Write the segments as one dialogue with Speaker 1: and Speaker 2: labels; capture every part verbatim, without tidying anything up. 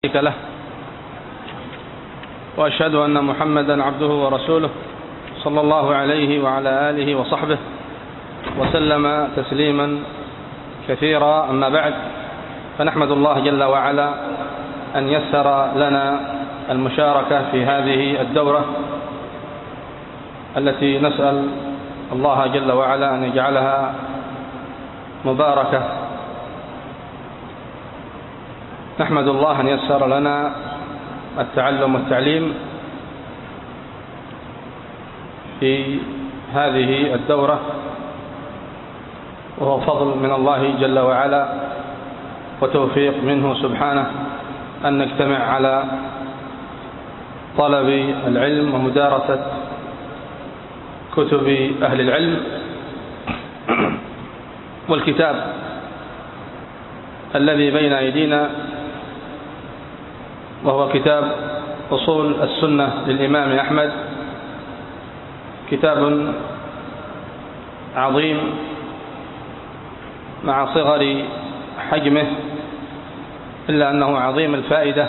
Speaker 1: له، وأشهد أن محمدا عبده ورسوله صلى الله عليه وعلى آله وصحبه وسلم تسليما كثيرا. أما بعد، فنحمد الله جل وعلا أن يسر لنا المشاركة في هذه الدورة التي نسأل الله جل وعلا أن يجعلها مباركة. نحمد الله أن يسر لنا التعلم والتعليم في هذه الدورة، وهو فضل من الله جل وعلا وتوفيق منه سبحانه أن نجتمع على طلب العلم ومدارسة كتب أهل العلم. والكتاب الذي بين أيدينا وهو كتاب أصول السنة للإمام أحمد، كتاب عظيم مع صغر حجمه، إلا أنه عظيم الفائدة،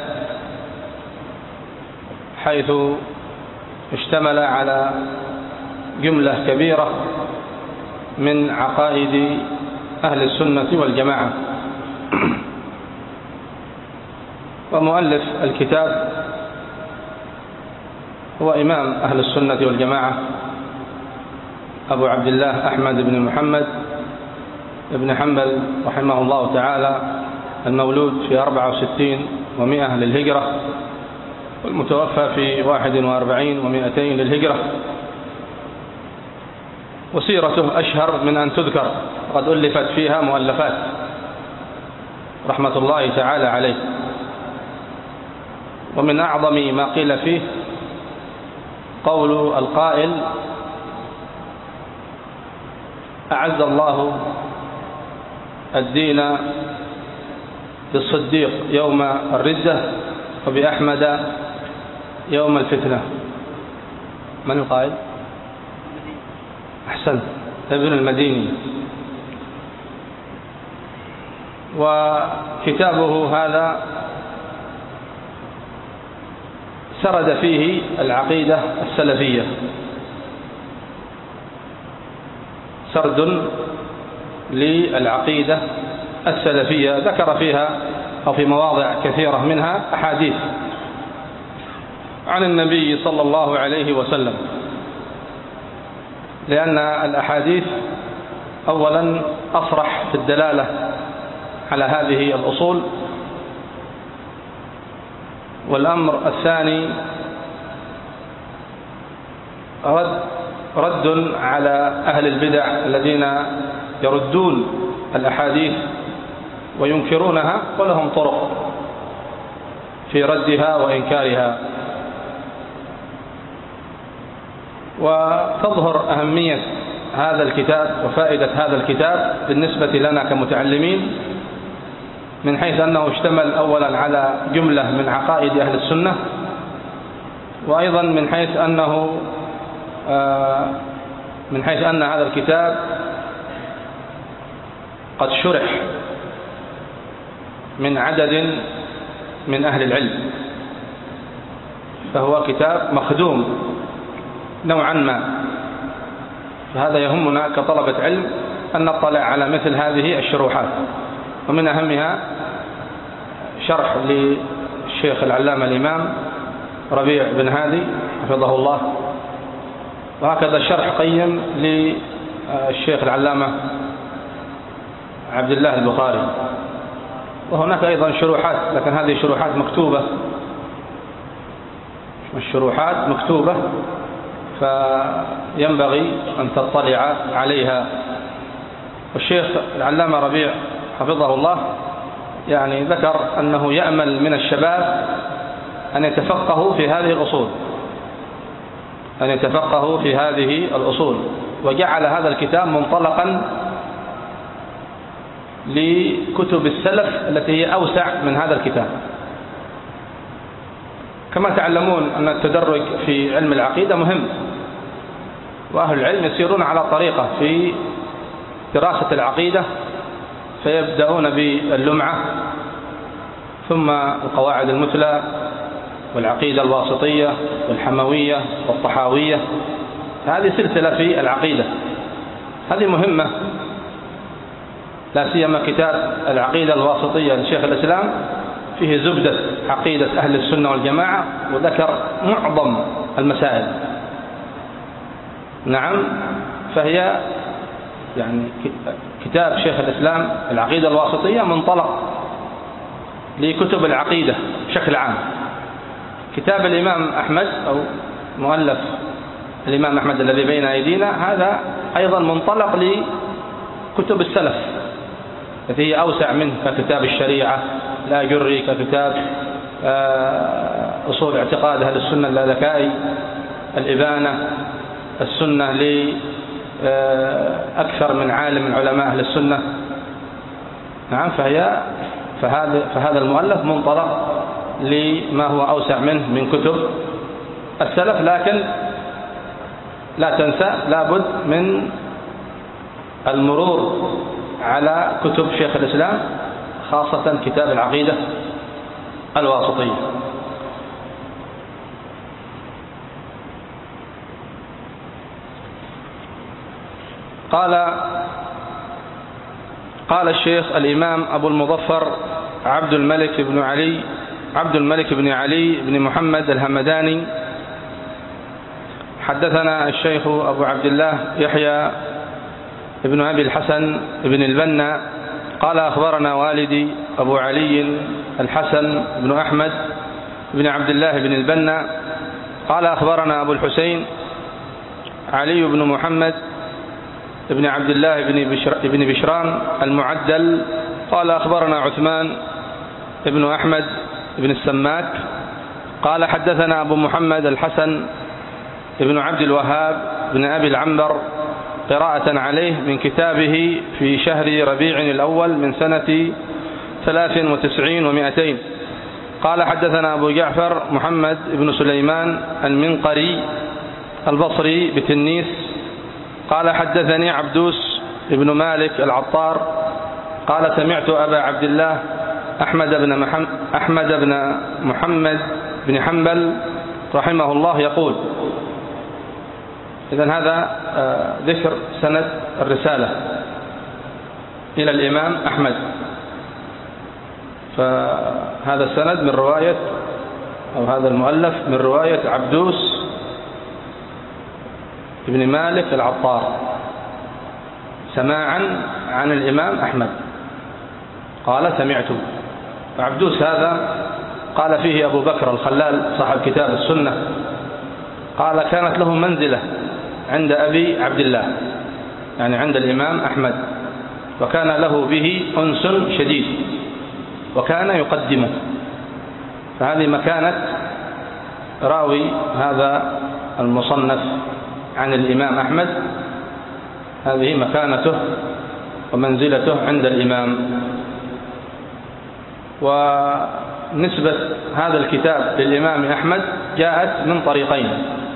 Speaker 1: حيث اشتمل على جملة كبيرة من عقائد أهل السنة والجماعة. ومؤلف الكتاب هو إمام أهل السنة والجماعة أبو عبد الله أحمد بن محمد بن حنبل رحمه الله تعالى، المولود في أربعة وستين ومئة للهجرة، والمتوفى في واحد وأربعين ومئتين للهجرة. وسيرته أشهر من أن تذكر، قد ألفت فيها مؤلفات رحمة الله تعالى عليه. ومن أعظم ما قيل فيه قول القائل: أعز الله الدين بالصديق يوم الردة وبأحمد يوم الفتنة. من القائل؟ أحسن، ابن المديني. وكتابه هذا سرد فيه العقيدة السلفية، سرد للعقيدة السلفية، ذكر فيها أو في مواضع كثيرة منها أحاديث عن النبي صلى الله عليه وسلم، لأن الأحاديث أولا أصرح في الدلالة على هذه الأصول، والأمر الثاني رد, رد على أهل البدع الذين يردون الأحاديث وينكرونها، ولهم طرق في ردها وإنكارها. وتظهر أهمية هذا الكتاب وفائدة هذا الكتاب بالنسبة لنا كمتعلمين، من حيث أنه اشتمل أولا على جملة من عقائد أهل السنة، وأيضا من حيث أنه من حيث أن هذا الكتاب قد شرح من عدد من أهل العلم، فهو كتاب مخدوم نوعا ما. فهذا يهمنا كطلبة علم أن نطلع على مثل هذه الشروحات، ومن أهمها شرح للشيخ العلامة الإمام ربيع بن هادي حفظه الله، وهكذا شرح قيم للشيخ العلامة عبد الله البخاري. وهناك أيضا شروحات، لكن هذه شروحات مكتوبة، الشروحات مكتوبة، فينبغي أن تطلع عليها. والشيخ العلامة ربيع حفظه الله يعني ذكر أنه يأمل من الشباب أن يتفقهوا في هذه الأصول، أن يتفقهوا في هذه الأصول، وجعل هذا الكتاب منطلقا لكتب السلف التي هي أوسع من هذا الكتاب. كما تعلمون أن التدرج في علم العقيدة مهم، وأهل العلم يسيرون على طريقة في دراسة العقيدة، فيبدأون باللمعة ثم القواعد المثلى والعقيدة الواسطية والحموية والطحاوية. هذه سلسلة في العقيدة، هذه مهمة، لا سيما كتاب العقيدة الواسطية لشيخ الإسلام فيه زبدة عقيدة أهل السنة والجماعة، وذكر معظم المسائل. نعم، فهي يعني كتاب شيخ الإسلام العقيدة الواسطية منطلق لكتب العقيدة بشكل عام. كتاب الإمام أحمد أو مؤلف الإمام أحمد الذي بين أيدينا هذا أيضا منطلق لكتب السلف التي هي أوسع منه، ككتاب الشريعة لا جري، ككتاب أصول اعتقاد أهل السنة اللالكائي، الإبانة، السنة لأكثر من عالم من علماء أهل السنة. نعم، فهي فهذا فهذا المؤلف منطلق لما هو أوسع منه من كتب السلف. لكن لا تنسى لابد من المرور على كتب شيخ الإسلام، خاصة كتاب العقيدة الواسطية. قال قال الشيخ الإمام أبو المظفر عبد الملك بن علي عبد الملك بن علي بن محمد الهمداني: حدثنا الشيخ أبو عبد الله يحيى ابن أبي الحسن بن البنا قال أخبرنا والدي أبو علي الحسن بن أحمد بن عبد الله بن البنا قال أخبرنا أبو الحسين علي بن محمد بن عبد الله بن بشران المعدل قال أخبرنا عثمان بن أحمد بن السماك قال حدثنا أبو محمد الحسن بن عبد الوهاب بن أبي العنبر قراءة عليه من كتابه في شهر ربيع الأول من سنة ثلاث وتسعين ومائتين قال حدثنا أبو جعفر محمد بن سليمان المنقري البصري بتنيس قال حدثني عبدوس بن مالك العطار قال سمعت أبا عبد الله أحمد بن محمد, أحمد بن محمد بن حنبل رحمه الله يقول. إذن هذا ذكر سند الرسالة إلى الإمام أحمد، فهذا السند من رواية أو هذا المؤلف من رواية عبدوس بن مالك العطار سماعا عن الإمام أحمد قال سمعت. عبدوس هذا قال فيه أبو بكر الخلال صاحب كتاب السنة قال كانت له منزلة عند أبي عبد الله، يعني عند الإمام أحمد، وكان له به أنس شديد وكان يقدمه. فهذه مكانة راوي هذا المصنف عن الإمام أحمد، هذه مكانته ومنزلته عند الإمام. ونسبة هذا الكتاب للإمام أحمد جاءت من طريقين،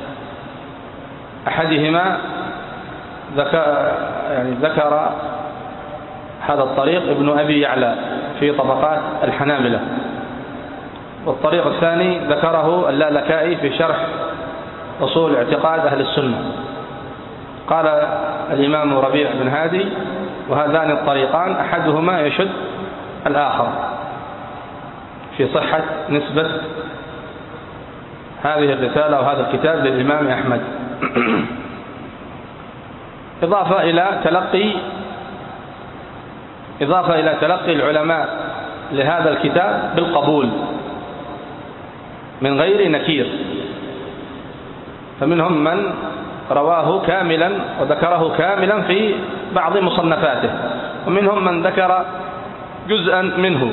Speaker 1: أحدهما ذكر, يعني ذكر هذا الطريق ابن أبي يعلى في طبقات الحنابلة، والطريق الثاني ذكره اللالكائي في شرح أصول اعتقاد أهل السنة. قال الإمام ربيع بن هادي وهذان الطريقان أحدهما يشد الآخر في صحة نسبة هذه الرسالة وهذا الكتاب للإمام أحمد. إضافة إلى تلقي إضافة إلى تلقي العلماء لهذا الكتاب بالقبول من غير نكير، فمنهم من رواه كاملا وذكره كاملا في بعض مصنفاته، ومنهم من ذكر جزءا منه.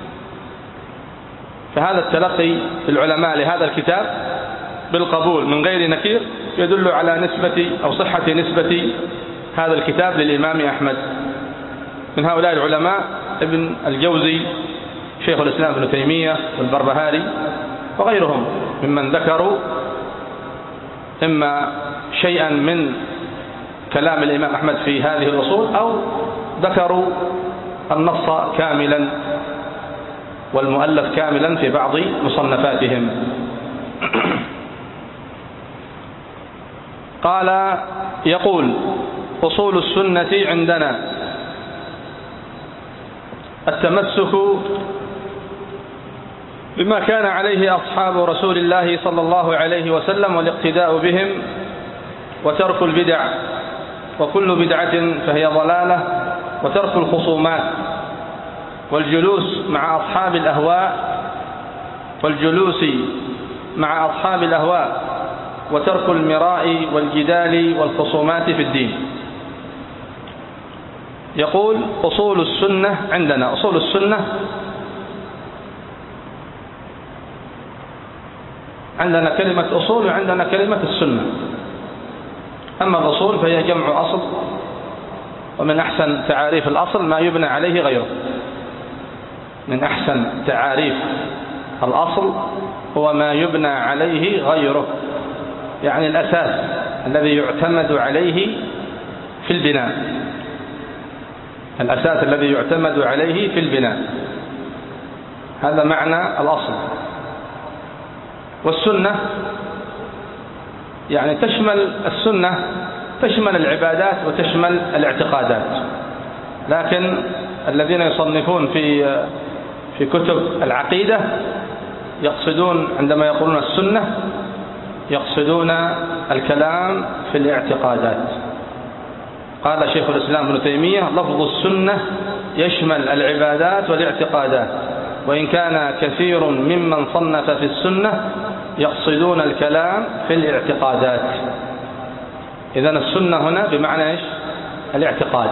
Speaker 1: فهذا التلقي العلماء لهذا الكتاب بالقبول من غير نكير يدل على نسبة أو صحة نسبة هذا الكتاب للإمام أحمد. من هؤلاء العلماء ابن الجوزي شيخ الإسلام ابن تيمية والبربهاري وغيرهم ممن ذكروا إما شيئا من كلام الإمام أحمد في هذه الأصول أو ذكروا النص كاملا والمؤلف كاملا في بعض مصنفاتهم. قال يقول أصول السنة عندنا التمسك بما كان عليه أصحاب رسول الله صلى الله عليه وسلم والاقتداء بهم، وترك البدع، وكل بدعة فهي ضلالة، وترك الخصومات، والجلوس مع أصحاب الأهواء والجلوس مع أصحاب الأهواء وترك المراء والجدال والخصومات في الدين. يقول أصول السنة عندنا. أصول السنة عندنا كلمة أصول وعندنا كلمة السنة. أما الأصول فهي جمع أصل، ومن أحسن تعاريف الأصل ما يبنى عليه غيره. من أحسن تعاريف الأصل هو ما يبنى عليه غيره، يعني الأساس الذي يعتمد عليه في البناء، الأساس الذي يعتمد عليه في البناء، هذا معنى الأصل. والسنة يعني تشمل السنة تشمل العبادات وتشمل الاعتقادات، لكن الذين يصنفون في في كتب العقيدة يقصدون عندما يقولون السنة يقصدون الكلام في الاعتقادات. قال شيخ الإسلام ابن تيمية لفظ السنة يشمل العبادات والاعتقادات، وإن كان كثير ممن صنف في السنة يقصدون الكلام في الاعتقادات. إذن السنة هنا بمعنى إيش؟ الاعتقاد.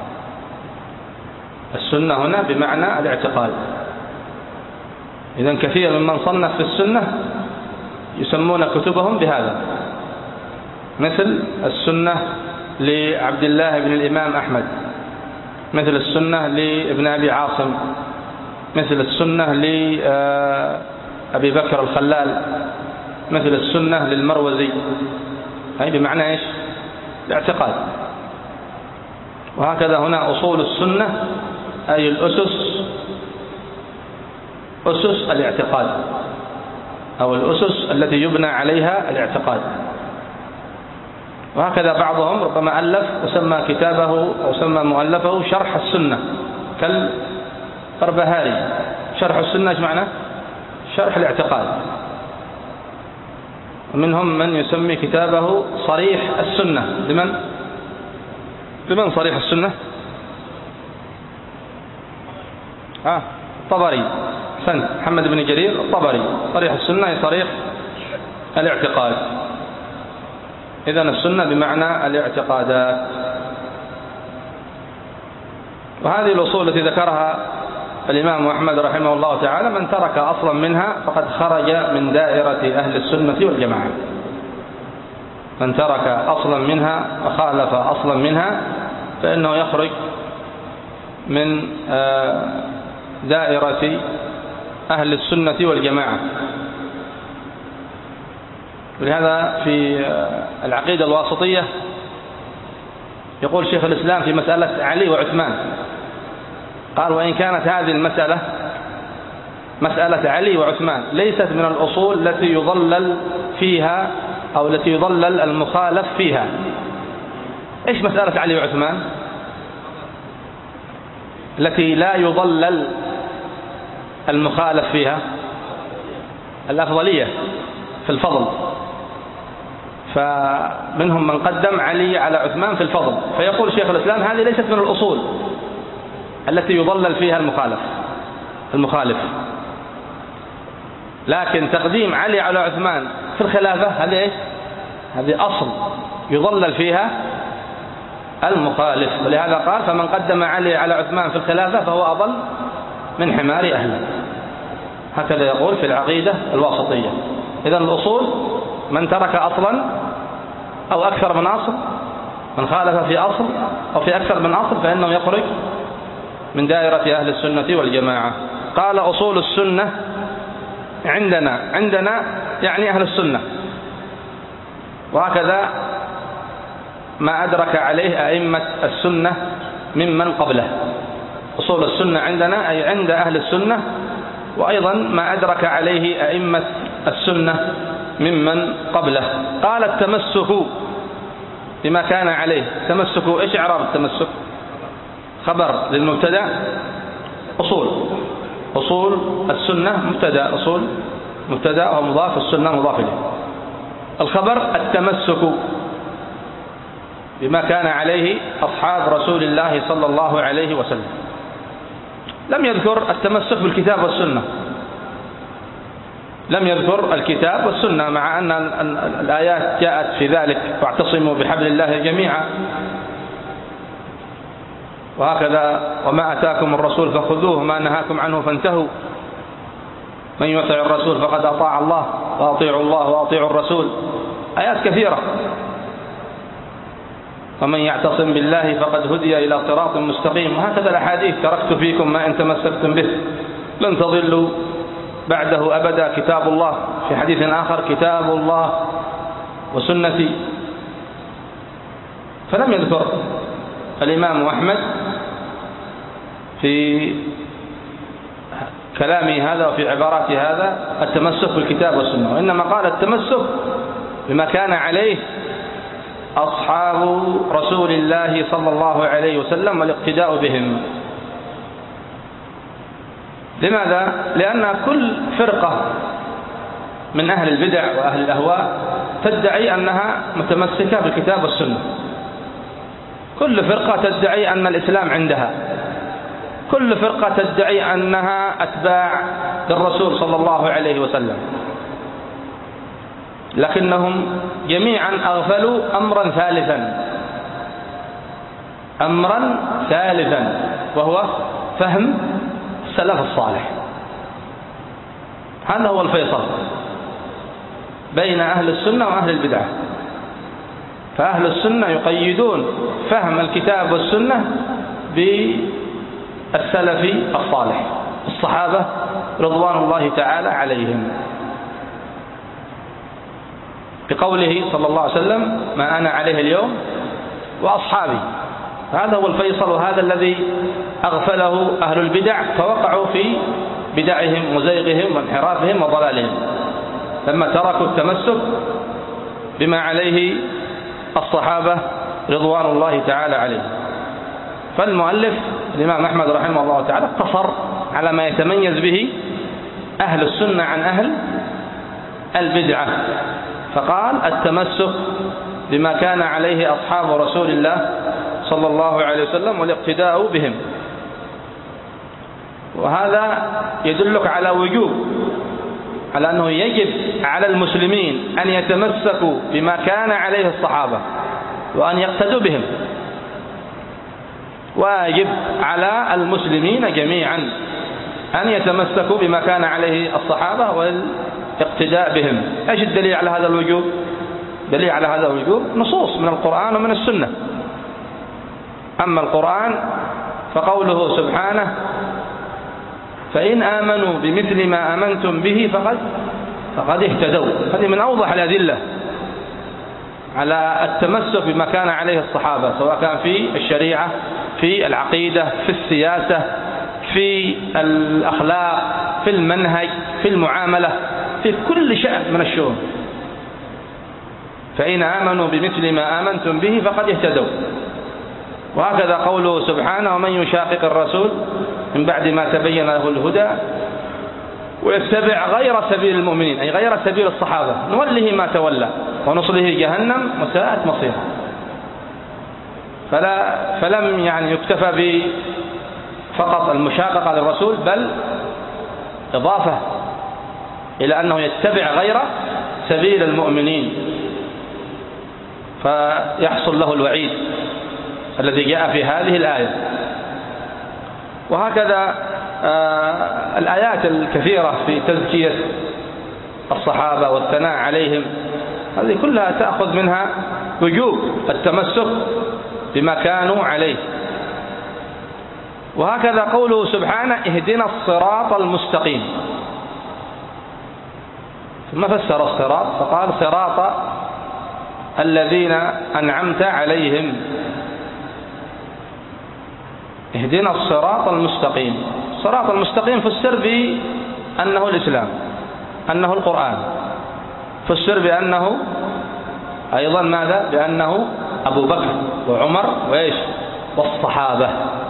Speaker 1: السنة هنا بمعنى الاعتقاد. إذن كثير ممن صنف في السنة يسمون كتبهم بهذا، مثل السنة لعبد الله بن الإمام أحمد، مثل السنة لابن أبي عاصم، مثل السنة لأبي بكر الخلال، مثل السنة للمروزي، هذه بمعنى إيش؟ الاعتقاد. وهكذا هنا أصول السنة أي الأسس، أسس الاعتقاد أو الأسس التي يبنى عليها الاعتقاد. وهكذا بعضهم ربما ألف وسمى كتابه أو سمى مؤلفه شرح السنة كالبربهاري. شرح السنة ايش معنى؟ شرح الاعتقاد. ومنهم من يسمي كتابه صريح السنة. لمن؟ لمن صريح السنة؟ آه الطبري. حسن محمد بن جرير الطبري. صريح السنة هي صريح الاعتقاد. إذن السنة بمعنى الاعتقادات. وهذه الأصول التي ذكرها الإمام أحمد رحمه الله تعالى من ترك أصلا منها فقد خرج من دائرة أهل السنة والجماعة. من ترك أصلا منها وخالف أصلا منها فإنه يخرج من دائرة أهل السنة والجماعة. ولهذا في العقيدة الواسطية يقول شيخ الإسلام في مسألة علي وعثمان، قال وإن كانت هذه المسألة مسألة علي وعثمان ليست من الأصول التي يضلل فيها أو التي يضلل المخالف فيها. إيش مسألة علي وعثمان التي لا يضلل المخالف فيها؟ الأفضلية في الفضل. فمنهم من قدم علي على عثمان في الفضل، فيقول شيخ الإسلام هذه ليست من الأصول التي يضلل فيها المخالف المخالف لكن تقديم علي على عثمان في الخلافة هذه ايش؟ هذه أصل يضلل فيها المخالف. ولهذا قال فمن قدم علي على عثمان في الخلافة فهو أضل من حمار أهله. هكذا يقول في العقيدة الواسطية. إذن الأصول من ترك أصلا أو أكثر من أصل، من خالف في أصل أو في أكثر من أصل فإنه يخرج من دائرة أهل السنة والجماعة. قال أصول السنة عندنا. عندنا يعني أهل السنة، وهكذا ما أدرك عليه أئمة السنة ممن قبله. أصول السنة عندنا أي عند أهل السنة وأيضا ما أدرك عليه أئمة السنة ممن قبله. قال التمسك بما كان عليه. التمسك إيش إعراب التمسك؟ خبر للمبتدأ أصول. أصول السنة مبتدأ، أصول مبتدأ ومضاف، السنة مضاف إليه. الخبر التمسك بما كان عليه أصحاب رسول الله صلى الله عليه وسلم. لم يذكر التمسك بالكتاب والسنة، لم يذكر الكتاب والسنة، مع أن الآيات جاءت في ذلك: واعتصموا بحبل الله جميعا، وهكذا وما أتاكم الرسول فخذوه وما نهاكم عنه فانتهوا، من يطع الرسول فقد أطاع الله وأطيعوا الله وأطيعوا الرسول. آيات كثيرة. ومن يعتصم بالله فقد هدي إلى صراط مستقيم، وهكذا الأحاديث: تركت فيكم ما إن تمسكتم به لن تضلوا بعده أبدا، كتاب الله. في حديث آخر: كتاب الله وسنتي. فلم يذكر الإمام أحمد في كلامه هذا وفي عبارات هذا التمسك بالكتاب والسنة، وإنما قال التمسك بما كان عليه أصحاب رسول الله صلى الله عليه وسلم والاقتداء بهم. لماذا؟ لأن كل فرقة من أهل البدع وأهل الأهواء تدعي أنها متمسكة بالكتاب والسنة. كل فرقة تدعي أن الإسلام عندها، كل فرقة تدعي أنها أتباع للرسول صلى الله عليه وسلم، لكنهم جميعا أغفلوا أمرا ثالثا، أمرا ثالثا وهو فهم السلف الصالح. هذا هو الفيصل بين أهل السنة وأهل البدعة. فأهل السنة يقيدون فهم الكتاب والسنة بالسلف الصالح، الصحابة رضوان الله تعالى عليهم، بقوله صلى الله عليه وسلم: ما أنا عليه اليوم وأصحابي. هذا هو الفيصل، وهذا الذي أغفله أهل البدع، فوقعوا في بدعهم وزيغهم وانحرافهم وضلالهم لما تركوا التمسك بما عليه الصحابة رضوان الله تعالى عليهم. فالمؤلف الإمام أحمد رحمه الله تعالى اقتصر على ما يتميز به أهل السنة عن أهل البدعة، فقال: التمسك بما كان عليه أصحاب رسول الله صلى الله عليه وسلم والاقتداء بهم. وهذا يدلك على وجوب، على أنه يجب على المسلمين أن يتمسكوا بما كان عليه الصحابة وأن يقتدوا بهم. واجب على المسلمين جميعا أن يتمسكوا بما كان عليه الصحابة والاقتداء بهم. ايش الدليل على هذا الوجوب؟ دليل على هذا الوجوب نصوص من القرآن ومن السنة. أما القرآن فقوله سبحانه: فإن آمنوا بمثل ما آمنتم به فقد فقد اهتدوا. هذه من أوضح الأدلة على التمسك بما كان عليه الصحابة، سواء كان في الشريعة، في العقيدة، في السياسة، في الأخلاق، في المنهج، في المعاملة، في كل شأن من الشؤون. فإن آمنوا بمثل ما آمنتم به فقد اهتدوا. وهكذا قوله سبحانه: ومن يشاقق الرسول من بعد ما تبين له الهدى ويتبع غير سبيل المؤمنين، أي غير سبيل الصحابة، نوله ما تولى ونصله جهنم وساءت مصيره. فلا فلم يعني يكتفى بفقط المشاققة للرسول، بل إضافة إلى أنه يتبع غير سبيل المؤمنين، فيحصل له الوعيد الذي جاء في هذه الآية. وهكذا آه الآيات الكثيرة في تزكية الصحابة والثناء عليهم، هذه كلها تأخذ منها وجوب التمسك بما كانوا عليه. وهكذا قوله سبحانه: اهدنا الصراط المستقيم. ثم فسر الصراط فقال: صراط الذين أنعمت عليهم. اهدنا الصراط المستقيم. الصراط المستقيم فسر أنه الإسلام، أنه القرآن. فسر بأنه أيضا ماذا؟ بأنه أبو بكر وعمر وإيش والصحابة.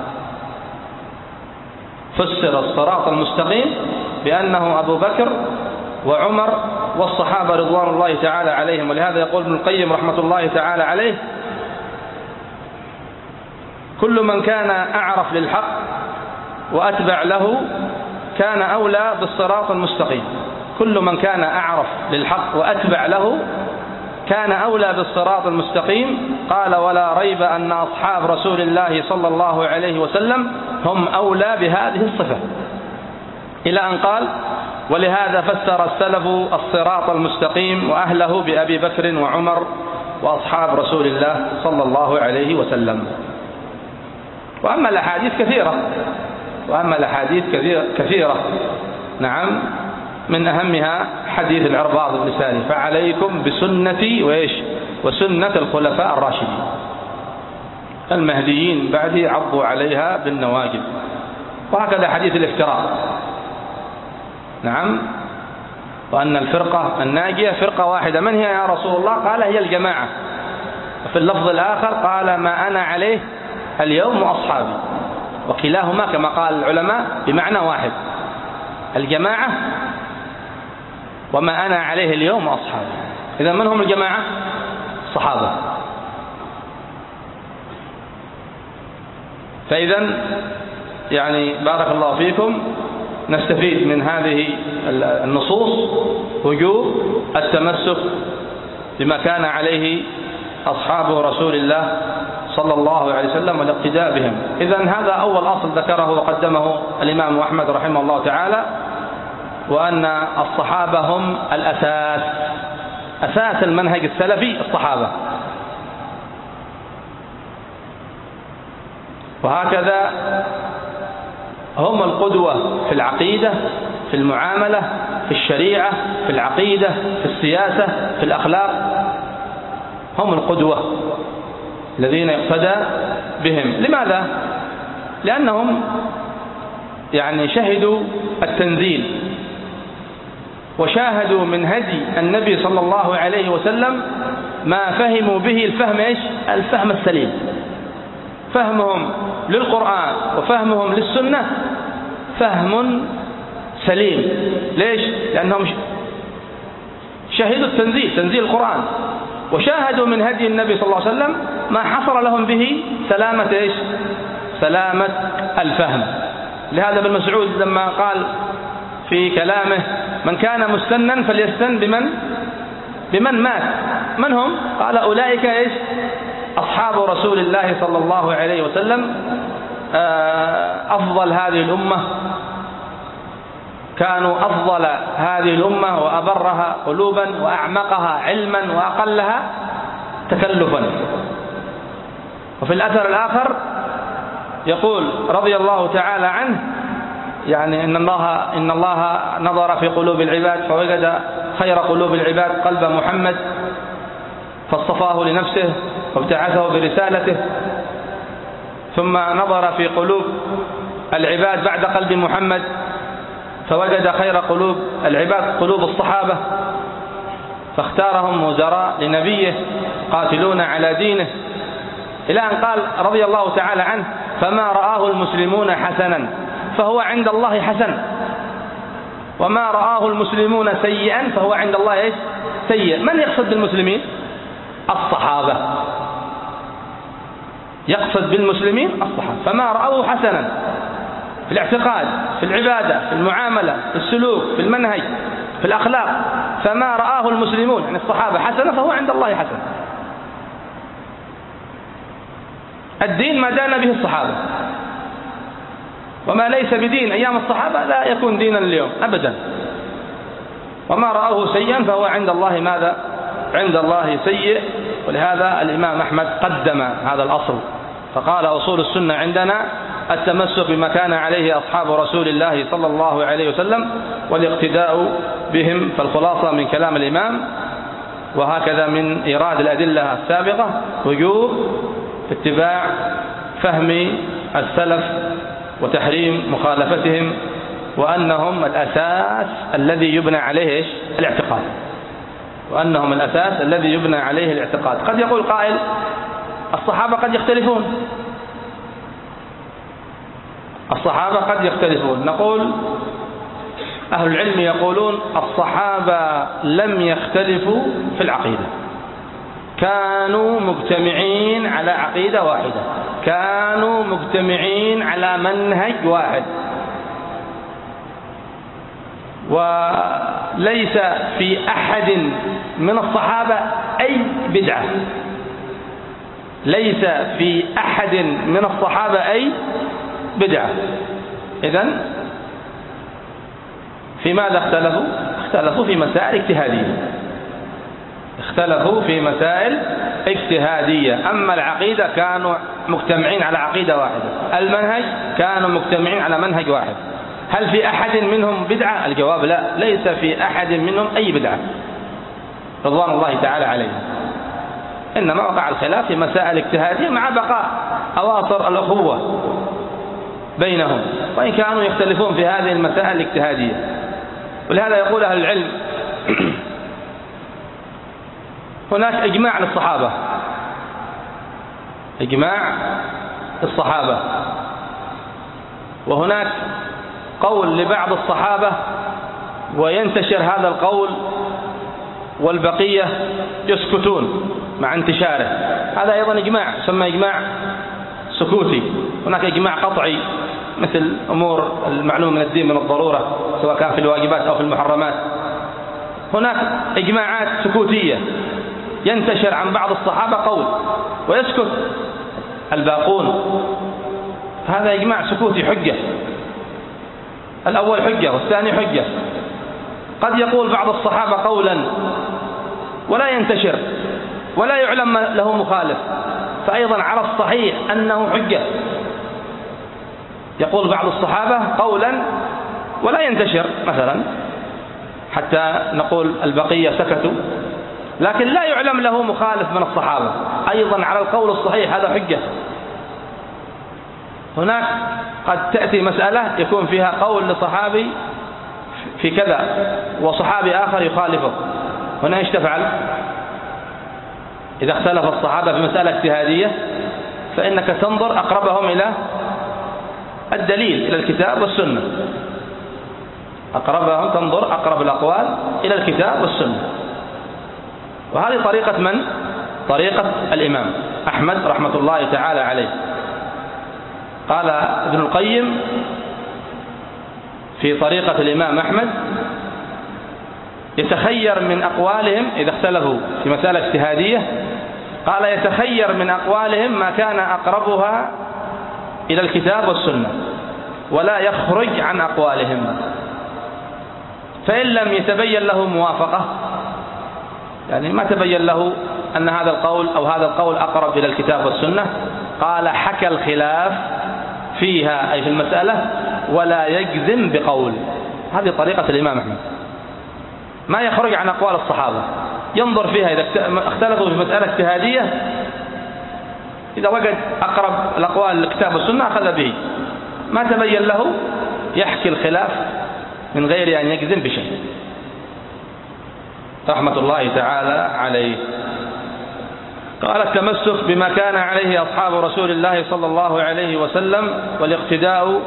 Speaker 1: فسر الصراط المستقيم بأنه أبو بكر وعمر والصحابة رضوان الله تعالى عليهم. ولهذا يقول ابن القيم رحمة الله تعالى عليه: كل من كان أعرف للحق وأتبع له كان أولى بالصراط المستقيم. كل من كان أعرف للحق وأتبع له كان أولى بالصراط المستقيم. قال: ولا ريب أن أصحاب رسول الله صلى الله عليه وسلم هم أولى بهذه الصفة، إلى أن قال: ولهذا فسر السلف الصراط المستقيم وأهله بأبي بكر وعمر وأصحاب رسول الله صلى الله عليه وسلم. وأما الأحاديث كثيرة وأما الأحاديث كثيرة نعم، من أهمها حديث العرباض بن ساري: فعليكم بسنتي وإيش وسنة الخلفاء الراشدين المهديين بعدي عضوا عليها بالنواجذ. وهكذا حديث الافتراق، نعم، وأن الفرقة الناجية فرقة واحدة. من هي يا رسول الله؟ قال: هي الجماعة. وفي اللفظ الآخر قال: ما أنا عليه اليوم وأصحابي. وكلاهما كما قال العلماء بمعنى واحد: الجماعة وما أنا عليه اليوم وأصحابي. إذا من هم الجماعة؟ الصحابة. فإذا يعني بارك الله فيكم نستفيد من هذه النصوص وجوب التمسك بما كان عليه أصحاب رسول الله صلى الله عليه وسلم والاقتداء بهم. إذن هذا أول أصل ذكره وقدمه الإمام أحمد رحمه الله تعالى، وأن الصحابة هم الأساس، أساس المنهج السلفي الصحابة. وهكذا هم القدوة في العقيدة، في المعاملة، في الشريعة، في العقيدة، في السياسة، في الأخلاق. هم القدوة الذين يقتدى بهم. لماذا؟ لأنهم يعني شهدوا التنزيل وشاهدوا من هدي النبي صلى الله عليه وسلم ما فهموا به الفهم إيش؟ الفهم السليم. فهمهم للقرآن وفهمهم للسنة فهم سليم. ليش؟ لأنهم شهدوا التنزيل، تنزيل القرآن، وشاهدوا من هدي النبي صلى الله عليه وسلم ما حصل لهم به سلامة إيش؟ سلامة الفهم. لهذا ابن مسعود لما قال في كلامه: من كان مستنا فليستن بمن بمن مات. من هم؟ قال: أولئك إيش؟ أصحاب رسول الله صلى الله عليه وسلم، أفضل هذه الأمة، كانوا أفضل هذه الأمة وأبرها قلوبا وأعمقها علما وأقلها تكلفا. وفي الأثر الآخر يقول رضي الله تعالى عنه: يعني إن الله إن الله نظر في قلوب العباد فوجد خير قلوب العباد قلب محمد فاصطفاه لنفسه وابتعثه برسالته. ثم نظر في قلوب العباد بعد قلب محمد فوجد خير قلوب العباد قلوب الصحابة فاختارهم وزراء لنبيه قاتلون على دينه، إلى أن قال رضي الله تعالى عنه: فما رآه المسلمون حسنا فهو عند الله حسن، وما رآه المسلمون سيئا فهو عند الله إيش؟ سيء. من يقصد بالمسلمين؟ الصحابة. يقصد بالمسلمين الصحابة. فما رأوه حسنا في الاعتقاد، في العبادة، في المعاملة، في السلوك، في المنهج، في الأخلاق، فما رآه المسلمون يعني الصحابة حسنا فهو عند الله حسن. الدين ما دان به الصحابة، وما ليس بدين أيام الصحابة لا يكون دينا اليوم أبدا. وما رآه سيئا فهو عند الله ماذا؟ عند الله سيء. ولهذا الإمام أحمد قدم هذا الأصل فقال: أصول السنة عندنا التمسك بما كان عليه أصحاب رسول الله صلى الله عليه وسلم والاقتداء بهم. فالخلاصة من كلام الإمام وهكذا من إيراد الأدلة السابقة وجوب اتباع فهم السلف وتحريم مخالفتهم وأنهم الأساس الذي يبنى عليه الاعتقاد وأنهم الأساس الذي يبنى عليه الاعتقاد. قد يقول قائل الصحابة قد يختلفون الصحابة قد يختلفون نقول أهل العلم يقولون الصحابة لم يختلفوا في العقيدة، كانوا مجتمعين على عقيدة واحدة، كانوا مجتمعين على منهج واحد، وليس في أحد من الصحابة أي بدعة ليس في أحد من الصحابة أي بدعة. إذن في ماذا اختلفوا؟ اختلفوا في مسائل اجتهادية اختلفوا في مسائل اجتهادية أما العقيدة كانوا مجتمعين على عقيدة واحدة، المنهج كانوا مجتمعين على منهج واحد. هل في أحد منهم بدعة؟ الجواب لا، ليس في أحد منهم أي بدعة رضوان الله تعالى عليهم، إنما وقع الخلاف في مسائل اجتهادية مع بقاء أواصر الأخوة بينهم وإن كانوا يختلفون في هذه المسائل الاجتهادية. ولهذا يقول أهل العلم هناك إجماع للصحابة إجماع الصحابة وهناك قول لبعض الصحابة وينتشر هذا القول والبقية يسكتون مع انتشاره، هذا أيضا إجماع يسمى إجماع سكوتي. هناك إجماع قطعي مثل أمور المعلوم من الدين من الضرورة سواء كان في الواجبات أو في المحرمات. هناك إجماعات سكوتية ينتشر عن بعض الصحابة قول ويسكت الباقون، هذا إجماع سكوتي حجة، الأول حجة والثاني حجة. قد يقول بعض الصحابة قولا ولا ينتشر ولا يعلم له مخالف، فأيضا على الصحيح أنه حجة. يقول بعض الصحابة قولا ولا ينتشر مثلا حتى نقول البقية سكتوا، لكن لا يعلم له مخالف من الصحابة، أيضا على القول الصحيح هذا حجة. هناك قد تأتي مسألة يكون فيها قول لصحابي في كذا وصحابي آخر يخالفه، هنا ايش تفعل؟ إذا اختلف الصحابة في مسألة اجتهادية فإنك تنظر أقربهم إلى الدليل إلى الكتاب والسنة، أقربهم تنظر أقرب الأقوال إلى الكتاب والسنة. وهذه طريقة من؟ طريقة الإمام أحمد رحمة الله تعالى عليه. قال ابن القيم في طريقة الإمام أحمد يتخير من أقوالهم إذا اختلفوا في مسألة اجتهادية، قال يتخير من أقوالهم ما كان أقربها إلى الكتاب والسنة ولا يخرج عن أقوالهم، فإن لم يتبين له موافقة يعني ما تبين له أن هذا القول أو هذا القول أقرب إلى الكتاب والسنة، قال حكى الخلاف فيها أي في المسألة ولا يجزم بقول. هذه طريقة الإمام أحمد، ما يخرج عن أقوال الصحابة، ينظر فيها إذا اختلفوا في مسألة اجتهادية إذا وجد أقرب الأقوال للكتاب والسنة أخذ به، ما تبين له يحكي الخلاف من غير أن يجزم بشيء رحمة الله تعالى عليه. قال التمسك بما كان عليه أصحاب رسول الله صلى الله عليه وسلم والاقتداء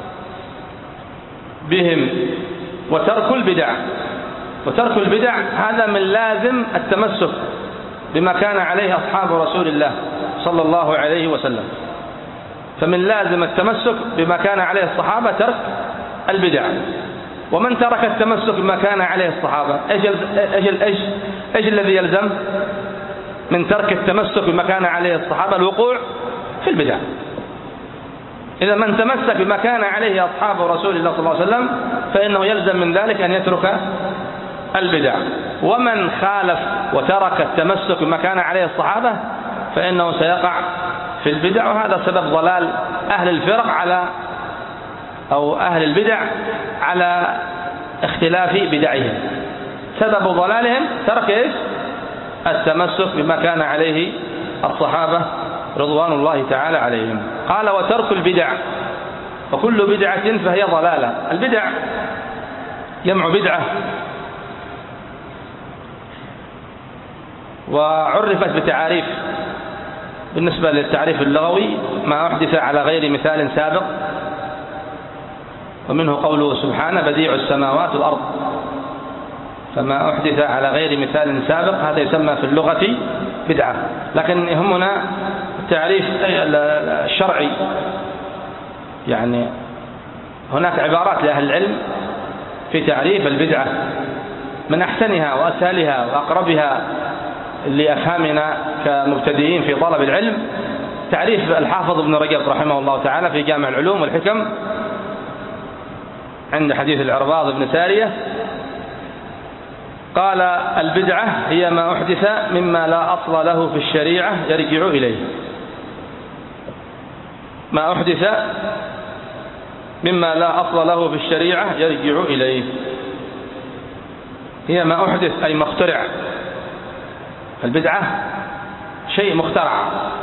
Speaker 1: بهم وترك البدع. وترك البدع هذا من لازم التمسك بما كان عليه أصحاب رسول الله صلى الله عليه وسلم، فمن لازم التمسك بما كان عليه الصحابة ترك البدع. ومن ترك التمسك بما كان عليه الصحابة ايش ايش ايش ايش الذي يلزم من ترك التمسك بما كان عليه الصحابة؟ الوقوع في البدع. إذا من تمسك بما كان عليه أصحاب رسول الله صلى الله عليه وسلم فإنه يلزم من ذلك أن يترك البدع، ومن خالف وترك التمسك بما كان عليه الصحابة فإنه سيقع في البدع. وهذا سبب ضلال أهل الفرق على أو أهل البدع على اختلاف بدعهم، سبب ضلالهم ترك إيش؟ التمسك بما كان عليه الصحابة رضوان الله تعالى عليهم. قال وترك البدع وكل بدعة فهي ضلالة. البدع جمع بدعة، وعرفت بتعاريف. بالنسبة للتعريف اللغوي ما أحدث على غير مثال سابق، ومنه قوله سبحانه بديع السماوات والأرض، فما أحدث على غير مثال سابق هذا يسمى في اللغة بدعة. لكن يهمنا التعريف الشرعي، يعني هناك عبارات لأهل العلم في تعريف البدعة، من أحسنها وأسهلها وأقربها لأفهامنا كمبتدئين في طلب العلم تعريف الحافظ ابن رجب رحمه الله تعالى في جامع العلوم والحكم عند حديث العرباض بن سارية، قال البدعة هي ما أحدث مما لا أصل له في الشريعة يرجع إليه. ما أحدث مما لا أصل له في الشريعة يرجع إليه، هي ما أحدث أي مخترع. البدعة شيء مخترع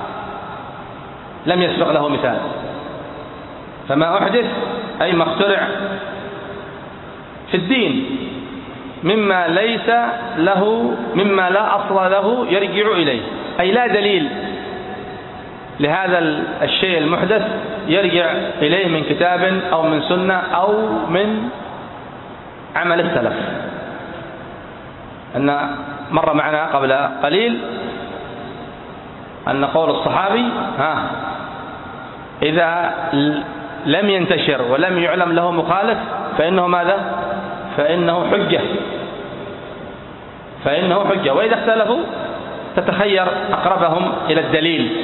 Speaker 1: لم يسبق له مثال، فما أحدث أي مخترع في الدين مما ليس له مما لا أصل له يرجع إليه، أي لا دليل لهذا الشيء المحدث يرجع إليه من كتاب أو من سنة أو من عمل السلف. أن مر معنا قبل قليل أن قول الصحابي ها إذا لم ينتشر ولم يعلم له مخالف فإنه ماذا؟ فإنه حجة فإنه حجة وإذا اختلفوا تتخير أقربهم إلى الدليل.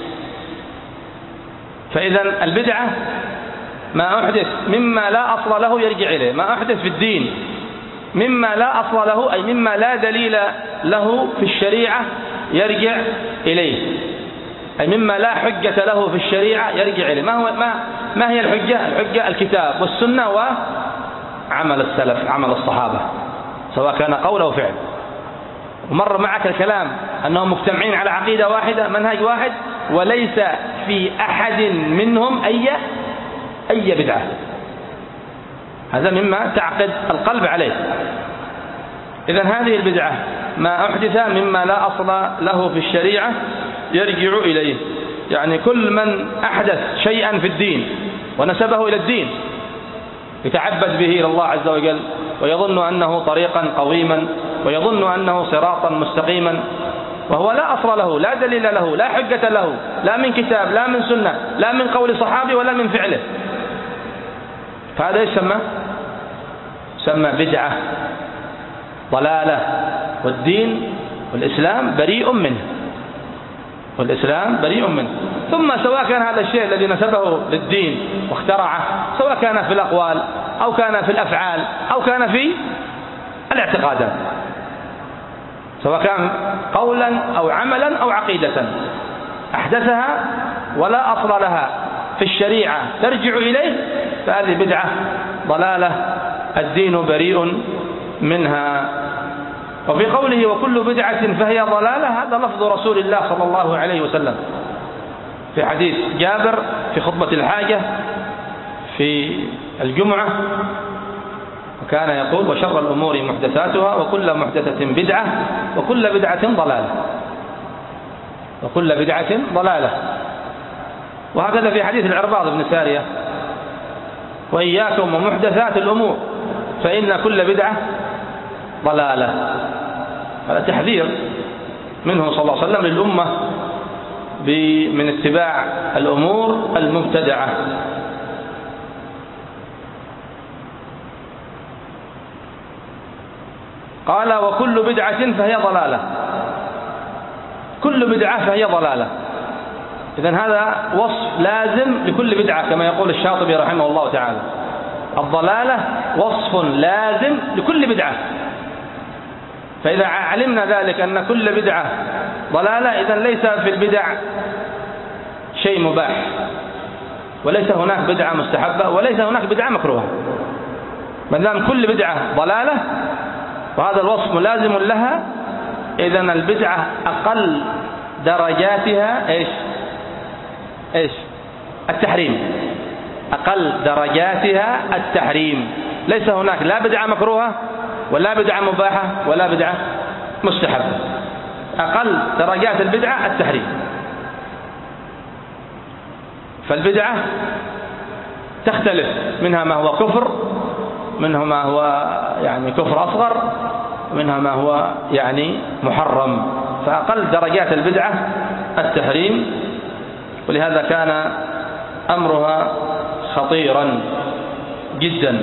Speaker 1: فإذا البدعة ما أحدث مما لا أصل له يرجع إليه، ما أحدث في الدين مما لا أصل له أي مما لا دليل له في الشريعة يرجع إليه، أي مما لا حجة له في الشريعة يرجع إليه. ما هو ما ما هي الحجة؟ الحجة الكتاب والسنة وعمل السلف، عمل الصحابة، سواء كان قول أو فعل. ومر معك الكلام أنهم مجتمعين على عقيدة واحدة، منهج واحد، وليس في أحد منهم أي أي بدعة. هذا مما تعقد القلب عليه. إذن هذه البدعة ما أحدث مما لا أصل له في الشريعة يرجع إليه، يعني كل من أحدث شيئا في الدين ونسبه إلى الدين يتعبد به إلى الله عز وجل ويظن أنه طريقا قويما ويظن أنه صراطا مستقيما، وهو لا أصل له، لا دليل له، لا حجة له، لا من كتاب، لا من سنة، لا من قول صحابي ولا من فعله، فهذا يسمى يسمى بدعة ضلالة، والدين والإسلام بريء منه، والإسلام بريء منه. ثم سواء كان هذا الشيء الذي نسبه للدين واخترعه سواء كان في الأقوال أو كان في الأفعال أو كان في الاعتقادات، سواء كان قولا أو عملا أو عقيدة أحدثها ولا أصل لها في الشريعة ترجع إليه، فهذه بدعة ضلالة الدين بريء منها. وفي قوله وكل بدعة فهي ضلالة هذا لفظ رسول الله صلى الله عليه وسلم في حديث جابر في خطبة الحاجة في الجمعة، وكان يقول وشر الأمور محدثاتها وكل محدثة بدعة وكل بدعة ضلالة، وكل بدعة ضلالة. وهكذا في حديث العرباض بن سارية وإياكم ومحدثات الأمور فإن كل بدعة ضلالة. هذا تحذير منه صلى الله عليه وسلم للأمة من اتباع الأمور المبتدعة. قال وكل بدعة فهي ضلالة، كل بدعة فهي ضلالة. إذن هذا وصف لازم لكل بدعة كما يقول الشاطبي رحمه الله تعالى، الضلالة وصف لازم لكل بدعة. فإذا علمنا ذلك أن كل بدعة ضلالة إذن ليس في البدع شيء مباح، وليس هناك بدعة مستحبة، وليس هناك بدعة مكروهة، ما دام كل بدعة ضلالة وهذا الوصف ملازم لها، إذن البدعة أقل درجاتها إيش إيش التحريم، أقل درجاتها التحريم. ليس هناك لا بدعة مكروهة ولا بدعة مباحة ولا بدعة مستحبة، أقل درجات البدعة التحريم. فالبدعة تختلف، منها ما هو كفر، منها ما هو يعني كفر أصغر، منها ما هو يعني محرم. فأقل درجات البدعة التحريم، ولهذا كان أمرها خطيرا جدا.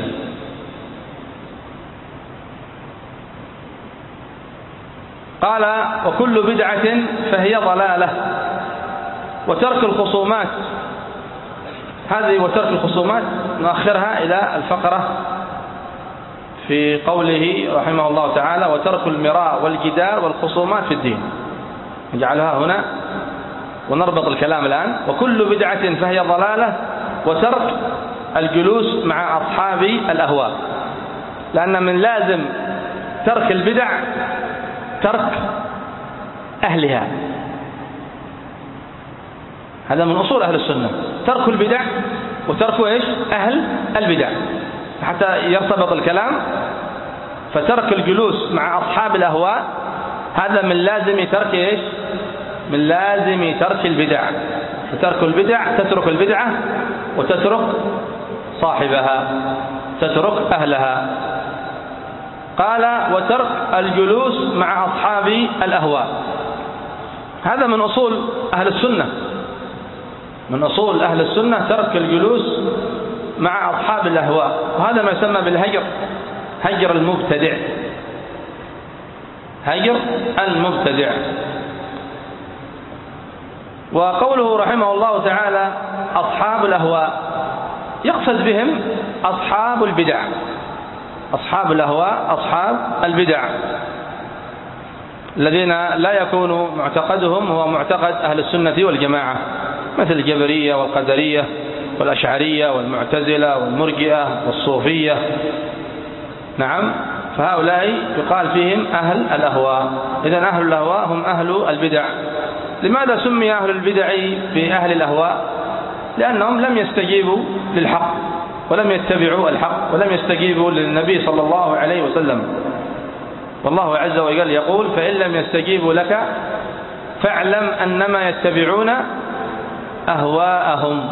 Speaker 1: قال وكل بدعة فهي ضلالة. وترك الخصومات، هذه وترك الخصومات نؤخرها إلى الفقرة في قوله رحمه الله تعالى وترك المراء والجدال والخصومات في الدين، نجعلها هنا ونربط الكلام الآن. وكل بدعة فهي ضلالة، وترك الجلوس مع أصحاب الأهواء، لأن من لازم ترك البدع ترك أهلها، هذا من أصول أهل السنة، ترك البدع وترك إيش؟ أهل البدع، حتى يرتبط الكلام. فترك الجلوس مع أصحاب الأهواء هذا من لازم ترك إيش؟ من لازم ترك البدع. فترك البدع تترك البدعة وتترك صاحبها، تترك أهلها. قال وترك الجلوس مع أصحاب الأهواء، هذا من أصول أهل السنة، من أصول أهل السنة ترك الجلوس مع أصحاب الأهواء، وهذا ما يسمى بالهجر، هجر المبتدع، هجر المبتدع. وقوله رحمه الله تعالى أصحاب الأهواء يقصد بهم أصحاب البدع، أصحاب الأهواء أصحاب البدع الذين لا يكون معتقدهم هو معتقد أهل السنة والجماعة، مثل الجبرية والقدرية والأشعرية والمعتزلة والمرجئة والصوفية. نعم، فهؤلاء يقال فيهم أهل الأهواء. إذن أهل الأهواء هم أهل البدع. لماذا سمي أهل البدع بأهل الأهواء؟ لأنهم لم يستجيبوا للحق ولم يتبعوا الحق ولم يستجيبوا للنبي صلى الله عليه وسلم. والله عز وجل يقول فإن لم يستجيبوا لك فاعلم أنما يتبعون أهواءهم،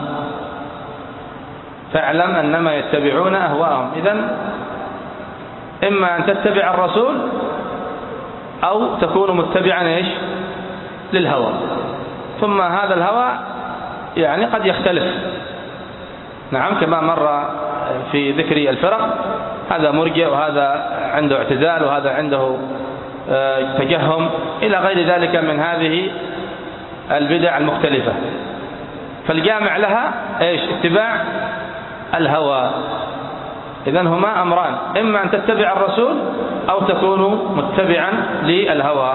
Speaker 1: فاعلم أنما يتبعون أهواءهم. إذن إما أن تتبع الرسول أو تكون متبعا إيش؟ للهوى. ثم هذا الهوى يعني قد يختلف، نعم، كما مر في ذكر الفرق، هذا مرجئ وهذا عنده اعتزال وهذا عنده تجهم إلى غير ذلك من هذه البدع المختلفة. فالجامع لها إيش؟ اتباع الهوى. إذن هما أمران، إما أن تتبع الرسول أو تكون متبعا للهوى.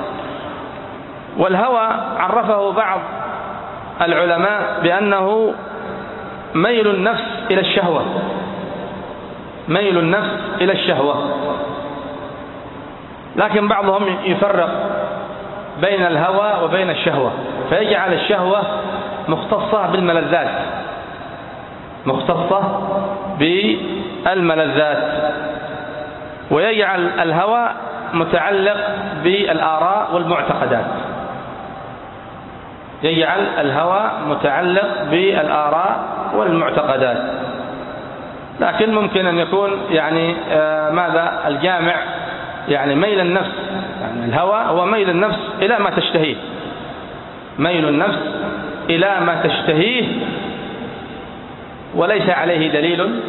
Speaker 1: والهوى عرفه بعض العلماء بأنه ميل النفس إلى الشهوة، ميل النفس إلى الشهوة. لكن بعضهم يفرق بين الهوى وبين الشهوة، فيجعل الشهوة مختصة بالملذات، مختصة بالملذات، ويجعل الهوى متعلق بالآراء والمعتقدات، يجعل الهوى متعلق بالآراء والمعتقدات. لكن ممكن أن يكون يعني آه ماذا الجامع، يعني ميل النفس، يعني الهوى هو ميل النفس إلى ما تشتهيه، ميل النفس إلى ما تشتهيه وليس عليه دليل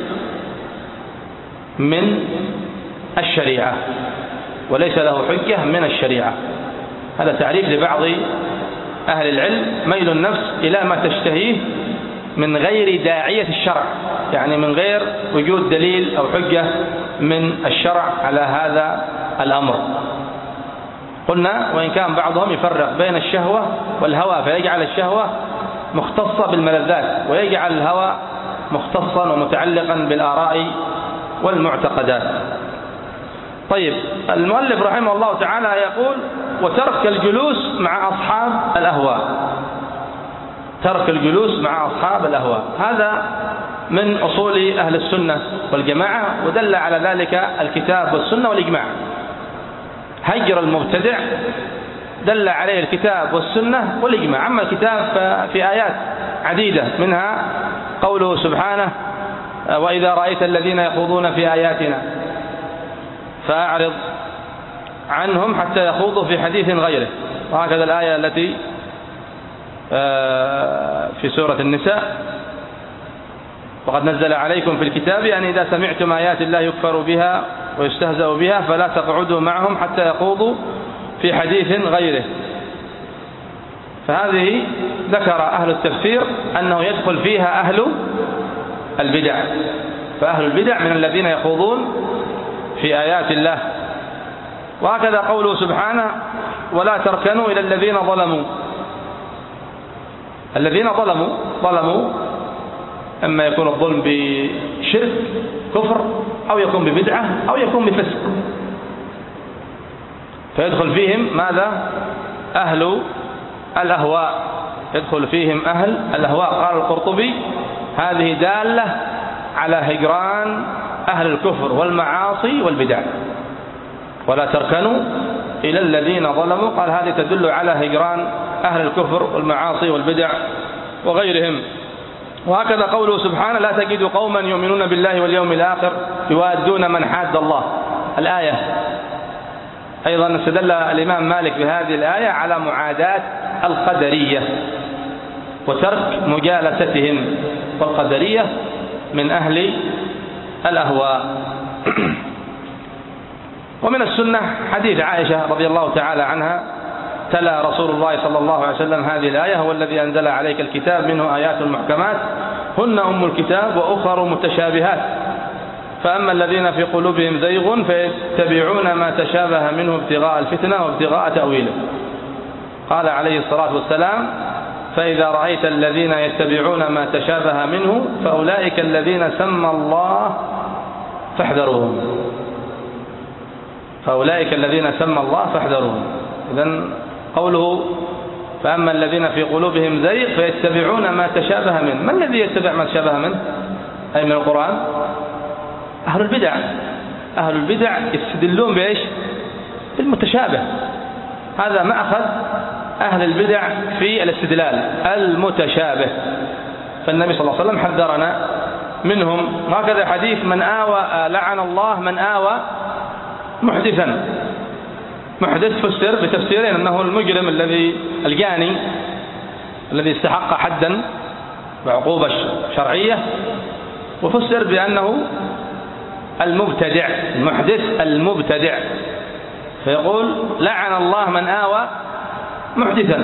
Speaker 1: من الشريعة، وليس له حجة من الشريعة. هذا تعريف لبعض أهل العلم، ميل النفس إلى ما تشتهيه من غير داعية الشرع، يعني من غير وجود دليل أو حجة من الشرع على هذا الأمر. قلنا وإن كان بعضهم يفرق بين الشهوة والهوى، فيجعل الشهوة مختصة بالملذات ويجعل الهوى مختصا ومتعلقا بالآراء والمعتقدات. طيب، المؤلف رحمه الله تعالى يقول وترك الجلوس مع أصحاب الأهواء، ترك الجلوس مع أصحاب الأهواء. هذا من أصول أهل السنة والجماعة، ودل على ذلك الكتاب والسنة والإجماع. هجر المبتدع دل عليه الكتاب والسنة والإجماع. أما الكتاب ففي آيات عديدة، منها قوله سبحانه: وإذا رأيت الذين يخوضون في آياتنا فأعرض عنهم حتى يخوضوا في حديث غيره. وهكذا الآية التي في سورة النساء: وقد نزل عليكم في الكتاب أن إذا سمعتم آيات الله يكفر بها ويستهزأ بها فلا تقعدوا معهم حتى يخوضوا في حديث غيره. فهذه ذكر أهل التفسير أنه يدخل فيها أهل البدع، فأهل البدع من الذين يخوضون في آيات الله. وهكذا قوله سبحانه: ولا تركنوا إلى الذين ظلموا. الذين ظلموا ظلموا أما يكون الظلم بشرك كفر، أو يكون ببدعة، أو يكون بفسق، فيدخل فيهم ماذا؟ أهل الأهواء، يدخل فيهم أهل الأهواء. قال القرطبي: هذه دالة على هجران أهل الكفر والمعاصي والبدع. ولا تركنوا إلى الذين ظلموا، قال هذه تدل على هجران أهل الكفر والمعاصي والبدع وغيرهم. وهكذا قوله سبحانه: لا تجد قوما يؤمنون بالله واليوم الآخر يوادون من حاد الله. الآية أيضا استدل الإمام مالك بهذه الآية على معاداة القدرية وترك مجالستهم، والقدرية من أهل الأهواء. ومن السنة حديث عائشة رضي الله تعالى عنها: تلا رسول الله صلى الله عليه وسلم هذه الآية: هو الذي أنزل عليك الكتاب منه آيات محكمات هن أم الكتاب وأخر متشابهات، فأما الذين في قلوبهم زيغ فيتبعون ما تشابه منه ابتغاء الفتنة وابتغاء تأويله. قال عليه الصلاة والسلام: فإذا رأيت الذين يتبعون ما تشابه منه فأولئك الذين سمى الله فاحذروهم. فأولئك الذين سمى الله فاحذروهم. إذن قوله: فأما الذين في قلوبهم زيغ فيتبعون ما تشابه منه. من الذي يتبع ما تشابه منه؟ أي من القرآن؟ أهل البدع. أهل البدع يستدلون بإيش؟ بالمتشابه. هذا مأخذ أهل البدع في الاستدلال، المتشابه. فالنبي صلى الله عليه وسلم حذرنا منهم. وهكذا حديث: من آوى لعن الله من آوى محدثا. محدث فسر بتفسيرين: أنه المجرم الذي الجاني الذي استحق حدا بعقوبة شرعية، وفسر بأنه المبتدع، المحدث المبتدع. فيقول: لعن الله من آوى محدثا.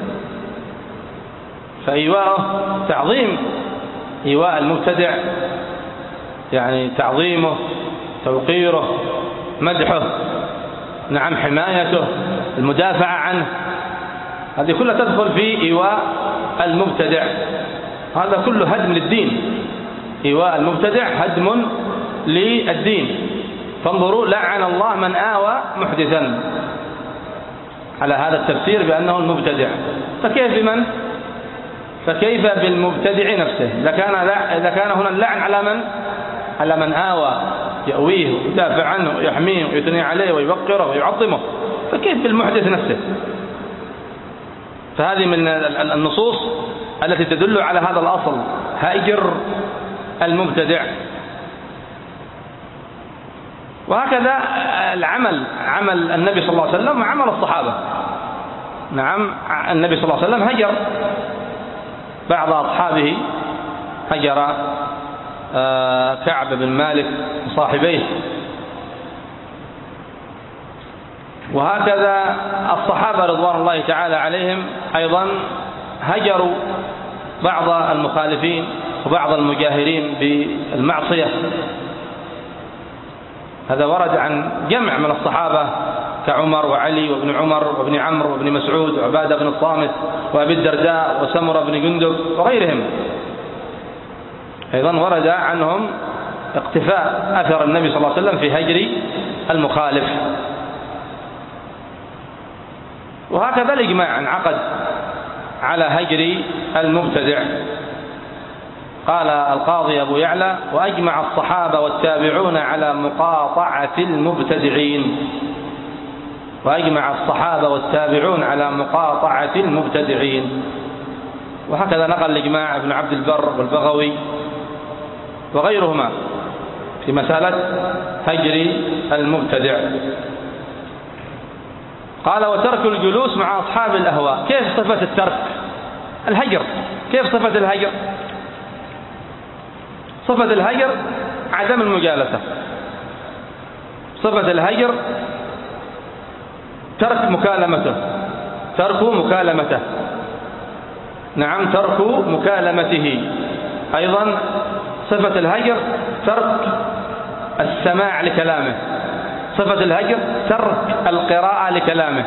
Speaker 1: فإيواءه تعظيم، إيواء المبتدع يعني تعظيمه، توقيره، مدحه، نعم، حمايته، المدافعة عنه. هذه كلها تدخل في إيواء المبتدع. هذا كله هدم للدين. إيواء المبتدع هدم للدين. فانظروا: لعن الله من آوى محدثا، على هذا التفسير بأنه المبتدع. فكيف بمن؟ فكيف بالمبتدع نفسه؟ إذا كان إذا كان هنا اللعن على من؟ على من آوى، يأويه ويدافع عنه ويحميه ويثني عليه ويوقره ويعظمه، فكيف بالمحدث نفسه؟ فهذه من النصوص التي تدل على هذا الأصل: هاجر المبتدع. وهكذا العمل، عمل النبي صلى الله عليه وسلم وعمل الصحابة. نعم، النبي صلى الله عليه وسلم هجر بعض أصحابه، هجر كعب بن مالك وصاحبيه. وهكذا الصحابة رضوان الله تعالى عليهم أيضا هجروا بعض المخالفين وبعض المجاهرين بالمعصية. هذا ورد عن جمع من الصحابة كعمر وعلي وابن عمر وابن عمرو وابن مسعود وعبادة بن الصامت وأبي الدرداء وسمرة بن جندب وغيرهم. أيضا ورد عنهم اقتفاء أثر النبي صلى الله عليه وسلم في هجر المخالف. وهكذا الإجماع انعقد على هجر المبتدع. قال القاضي أبو يعلى: وأجمع الصحابة والتابعون على مقاطعة المبتدعين. وأجمع الصحابة والتابعون على مقاطعة المبتدعين. وهكذا نقل الإجماع ابن عبد البر والبغوي وغيرهما في مسألة هجر المبتدع. قال: وترك الجلوس مع أصحاب الأهواء. كيف صفة الترك؟ الهجر. كيف صفة الهجر؟ صفة الهجر عدم المجالسة. صفة الهجر ترك مكالمته، ترك مكالمته. نعم، ترك مكالمته. أيضا صفة الهجر ترك السماع لكلامه. صفة الهجر ترك القراءة لكلامه.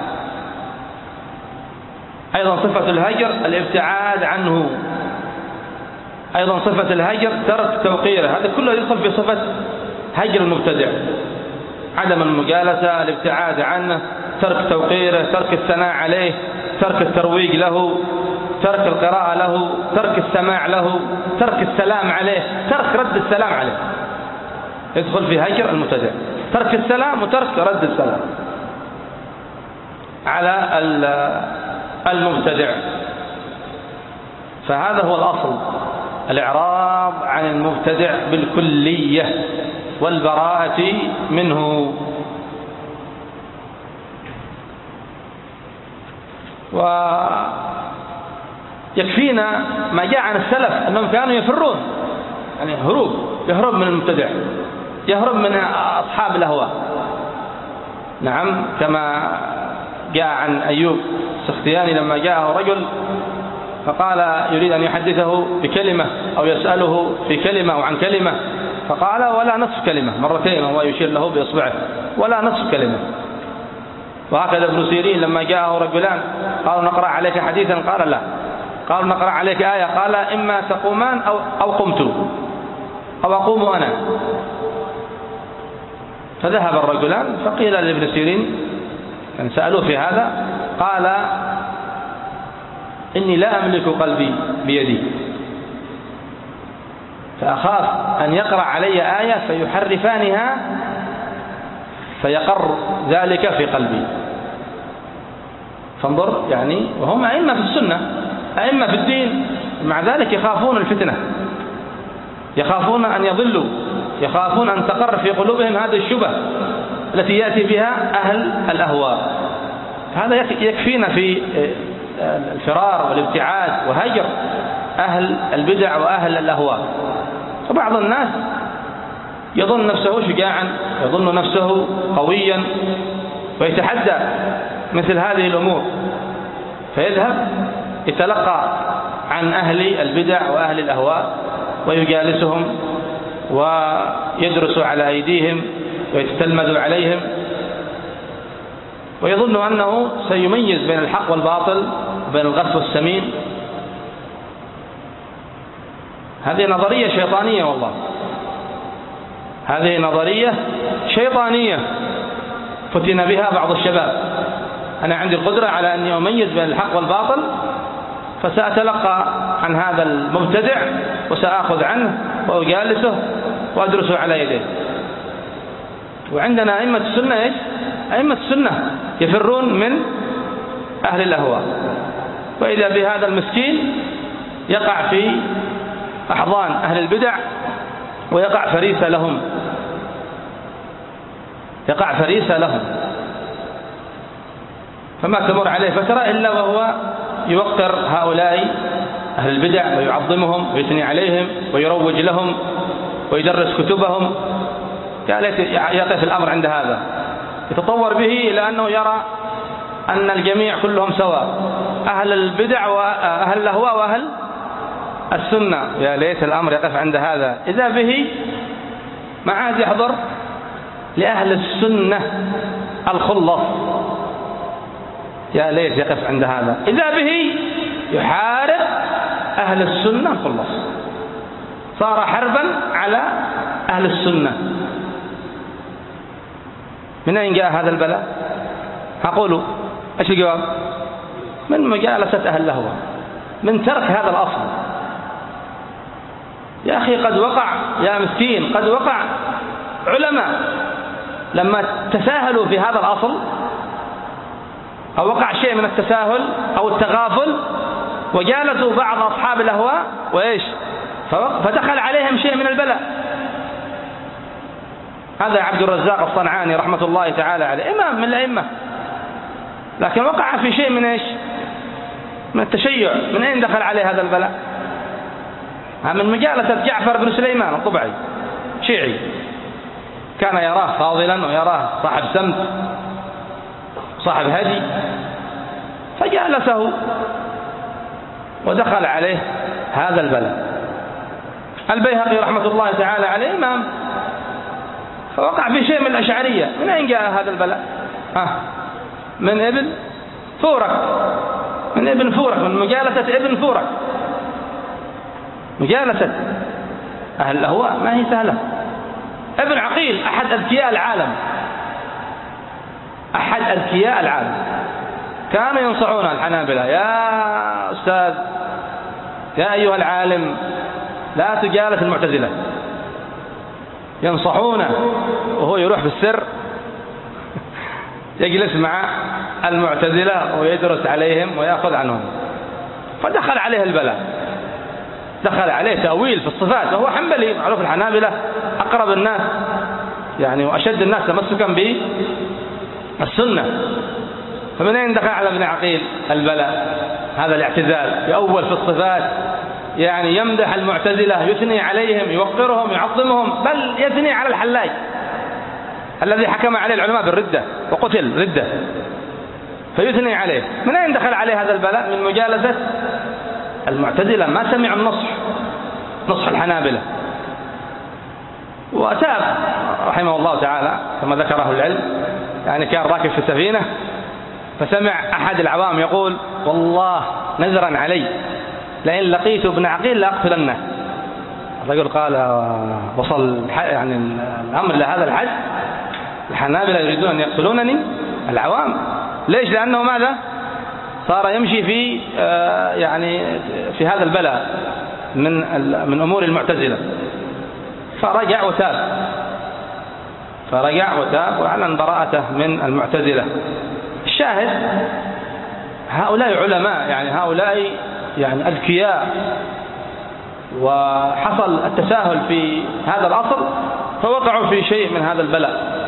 Speaker 1: أيضا صفة الهجر الابتعاد عنه. أيضا صفة الهجر ترك توقيره. هذا كله يدخل في صفة هجر المبتدع: عدم المجالسة، الابتعاد عنه، ترك توقيره، ترك الثناء عليه، ترك الترويج له، ترك القراءة له، ترك السماع له، ترك السلام عليه، ترك رد السلام عليه. يدخل في هجر المبتدع: ترك السلام وترك رد السلام على المبتدع. فهذا هو الأصل: الإعراض عن المبتدع بالكلية والبراءة منه. ويكفينا ما جاء عن السلف أنهم كانوا يفرون، يعني هروب، يهرب من المبتدع، يهرب من أصحاب الأهواء. نعم، كما جاء عن أيوب السختياني لما جاءه رجل فقال يريد أن يحدثه بكلمة أو يسأله في كلمة أو عن كلمة، فقال: ولا نصف كلمة، مرتين وهو يشير له بإصبعه: ولا نصف كلمة. وهكذا ابن سيرين لما جاءه رجلان قالوا: نقرأ عليك حديثا، قال: لا. قالوا: نقرأ عليك آية، قال: إما تقومان أو, أو قمت أو أقوم أنا. فذهب الرجلان فقيل لابن سيرين، يعني سألوه في هذا، قال: إني لا أملك قلبي بيدي، فأخاف أن يقرأ علي آية فيحرفانها فيقر ذلك في قلبي. فانظر، يعني وهم أئمة في السنة، أئمة في الدين، مع ذلك يخافون الفتنة، يخافون أن يضلوا، يخافون أن تقر في قلوبهم هذه الشبهة التي يأتي بها أهل الأهواء. هذا يكفينا في الفرار والابتعاد وهجر أهل البدع وأهل الأهواء. فبعض الناس يظن نفسه شجاعا، يظن نفسه قويا، ويتحدى مثل هذه الأمور، فيذهب يتلقى عن أهل البدع وأهل الأهواء ويجالسهم ويدرس على أيديهم ويتتلمذ عليهم، ويظن أنه سيميز بين الحق والباطل وبين الغث والسمين. هذه نظرية شيطانية، والله هذه نظرية شيطانية فتن بها بعض الشباب. أنا عندي القدرة على أني أميز بين الحق والباطل، فسأتلقى عن هذا المبتدع وسأخذ عنه وأجالسه وأدرسه على يديه. وعندنا أئمة السنة إيش؟ أئمة السنة يفرون من أهل الأهواء، وإذا بهذا المسكين يقع في أحضان أهل البدع ويقع فريسة لهم، يقع فريسة لهم، فما تمر عليه فترة إلا وهو يوقر هؤلاء أهل البدع ويعظمهم ويثني عليهم ويروج لهم ويدرس كتبهم. يقف الأمر عند هذا، يتطور به إلى أنه يرى أن الجميع كلهم سواء، أهل البدع وأهل الأهواء وأهل السنة. يا ليت الأمر يقف عند هذا. إذا به ما عاد يحضر لأهل السنة الخلص، يا ليت يقف عند هذا. إذا به يحارب أهل السنة الخلص، صار حربا على أهل السنة. من أين جاء هذا البلاء؟ أقول إيش الجواب؟ من مجالسة أهل الهوى، من ترك هذا الأصل. يا أخي قد وقع يا مسكين، قد وقع علماء لما تساهلوا في هذا الأصل أو وقع شيء من التساهل أو التغافل وجالسوا بعض أصحاب الأهواء وإيش فدخل عليهم شيء من البلاء. هذا عبد الرزاق الصنعاني رحمة الله تعالى عليه إمام من الأئمة، لكن وقع في شيء من إيش من التشيع. من أين دخل عليه هذا البلاء؟ من مجالسة جعفر بن سليمان الطبعي شيعي، كان يراه فاضلا ويراه صاحب سمت صاحب هدي، فجالسه ودخل عليه هذا البلاء. البيهقي رحمة الله تعالى عليه إمام، فوقع في شيء من الأشعرية. من أين جاء هذا البلاء؟ ها من ابن فورك، من ابن فورك، من مجالسة ابن فورك. مجالسة أهل الأهواء ما هي سهلة. ابن عقيل أحد أذكياء العالم، أحد أذكياء العالم، كانوا ينصحون الحنابلة يا أستاذ يا أيها العالم لا تجالس المعتزلة، ينصحونه وهو يروح في السر يجلس مع المعتزلة ويدرس عليهم ويأخذ عنهم. فدخل عليه البلاء، دخل عليه تأويل في الصفات، وهو حنبلي معروف الحنابلة أقرب الناس يعني وأشد الناس تمسكا بالسنة. فمن أين دخل على ابن عقيل البلاء؟ هذا الاعتزال يأول في الصفات، يعني يمدح المعتزلة، يثني عليهم، يوقرهم، يعظمهم، بل يثني على الحلاج الذي حكم عليه العلماء بالردة وقتل ردة، فيثني عليه. من أين دخل عليه هذا البلاء؟ من مجالسة المعتزلة. ما سمع النصح، نصح الحنابلة، وأتاب رحمه الله تعالى كما ذكره العلم. يعني كان راكب في سفينة فسمع أحد العوام يقول والله نذرا علي لئن لقيت ابن عقيل لأقتلنه. الرجل قال وصل يعني الأمر لهذا الحد، الحنابلة يريدون أن يقتلونني؟ العوام ليش؟ لأنه ماذا؟ صار يمشي في يعني في هذا البلاء من من أمور المعتزلة. فرجع وتاب، فرجع وتاب وأعلن براءته من المعتزلة. الشاهد هؤلاء علماء، يعني هؤلاء يعني أذكياء، وحصل التساهل في هذا الأصل فوقعوا في شيء من هذا البلاء.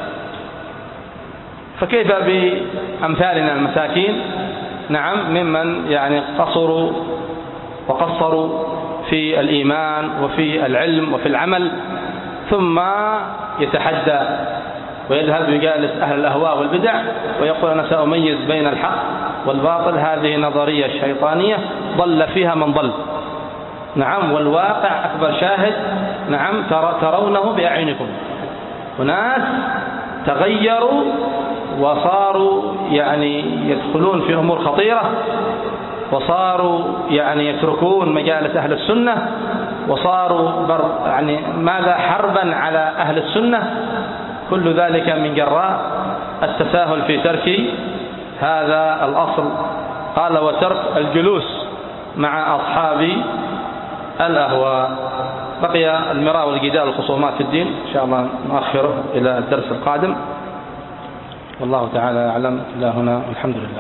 Speaker 1: فكيف بأمثالنا المساكين؟ نعم، ممن يعني قصروا وقصروا في الإيمان وفي العلم وفي العمل، ثم يتحدى ويذهب يجالس أهل الأهواء والبدع ويقول أنا سأميز بين الحق والباطل. هذه نظرية شيطانية ضل فيها من ضل. نعم، والواقع أكبر شاهد. نعم، ترونه بأعينكم. وناس تغيروا وصاروا يعني يدخلون في أمور خطيرة، وصاروا يعني يتركون مجالس أهل السنة، وصاروا بر يعني ماذا حربا على أهل السنة. كل ذلك من جراء التساهل في ترك هذا الأصل. قال وترك الجلوس مع أصحاب الأهواء. بقي المراء والجدال والخصومات في الدين إن شاء الله نؤخره إلى الدرس القادم، والله تعالى أعلم. إلى هنا الحمد لله.